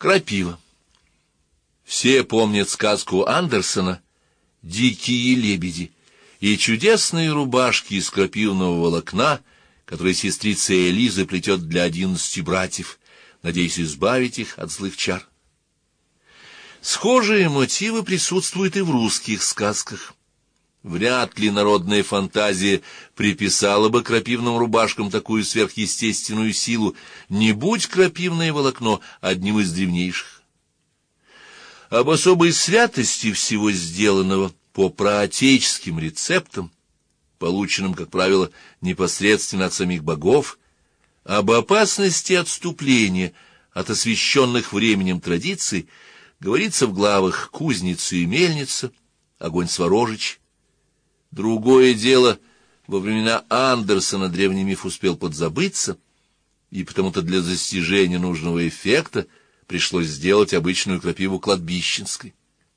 Крапива. Все помнят сказку Андерсена «Дикие лебеди» и чудесные рубашки из крапивного волокна, которые сестрица Элиза плетет для 11 братьев, надеясь избавить их от злых чар. Схожие мотивы присутствуют и в русских сказках. Вряд ли народная фантазия приписала бы крапивным рубашкам такую сверхъестественную силу, не будь крапивное волокно одним из древнейших. Об особой святости всего сделанного по праотеческим рецептам, полученным, как правило, непосредственно от самих богов, об опасности отступления от освященных временем традиций говорится в главах «Кузница и мельница», «Огонь Сворожич». Другое дело, во времена Андерсена древний миф успел подзабыться, и потому-то для достижения нужного эффекта пришлось сделать обычную крапиву кладбищенской.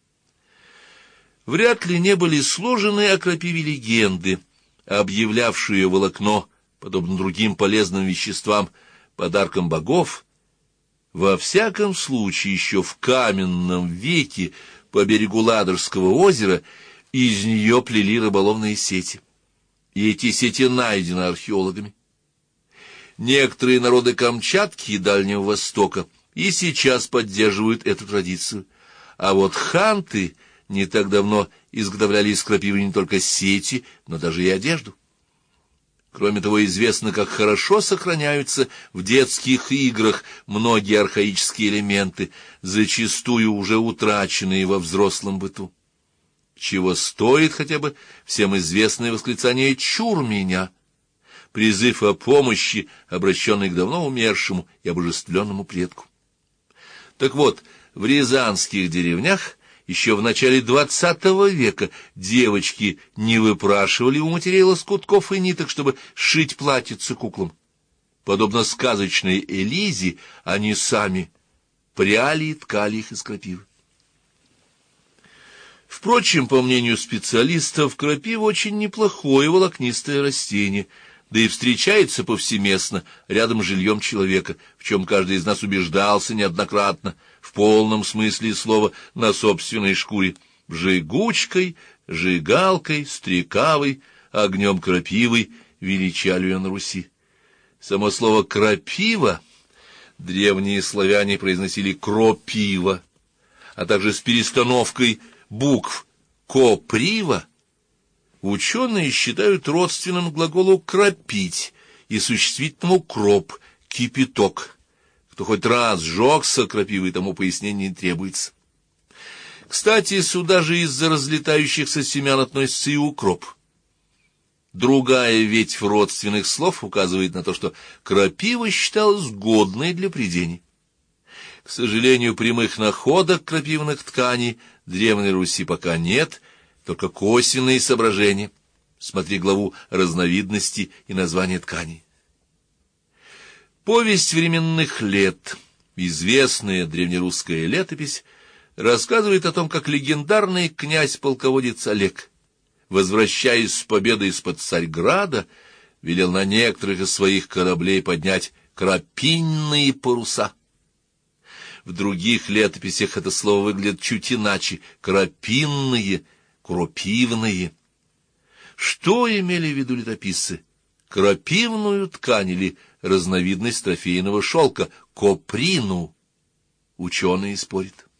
Вряд ли не были сложены о крапиве легенды, объявлявшие волокно, подобно другим полезным веществам, подарком богов. Во всяком случае, еще в каменном веке по берегу Ладожского озера из нее плели рыболовные сети, и эти сети найдены археологами. Некоторые народы Камчатки и Дальнего Востока и сейчас поддерживают эту традицию, а вот ханты не так давно изготовляли из крапивы не только сети, но даже и одежду. Кроме того, известно, как хорошо сохраняются в детских играх многие архаические элементы, зачастую уже утраченные во взрослом быту. Чего стоит хотя бы всем известное восклицание «Чур меня!», призыв о помощи, обращенный к давно умершему и обожествленному предку. Так вот, в рязанских деревнях еще в начале XX века девочки не выпрашивали у матерей лоскутков и ниток, чтобы сшить платьице куклам. Подобно сказочной Элизе, они сами пряли и ткали их из крапивы. Впрочем, по мнению специалистов, крапива очень неплохое волокнистое растение, да и встречается повсеместно рядом с жильем человека, в чем каждый из нас убеждался неоднократно, в полном смысле слова, на собственной шкуре: жигучкой, жигалкой, стрекавой, огнем крапивой величали ее на Руси. Само слово «крапива» древние славяне произносили «кропива», а также с перестановкой букв «коприва» ученые считают родственным глаголу «кропить» и существительному «кроп» — «кипяток». Кто хоть раз сжегся крапивой, тому пояснения не требуется. Кстати, сюда же из-за разлетающихся семян относится и укроп. Другая ветвь родственных слов указывает на то, что крапива считалась годной для прядений. К сожалению, прямых находок крапивных тканей в Древней Руси пока нет, только косвенные соображения. Смотри главу «Разновидности и названия тканей». Повесть временных лет, известная древнерусская летопись, рассказывает о том, как легендарный князь-полководец Олег, возвращаясь с победой из-под Царьграда, велел на некоторых из своих кораблей поднять крапинные паруса. В других летописях это слово выглядит чуть иначе — крапинные, кропивные. Что имели в виду летописцы? Крапивную ткань или разновидность трофейного шелка — коприну? Ученые спорят.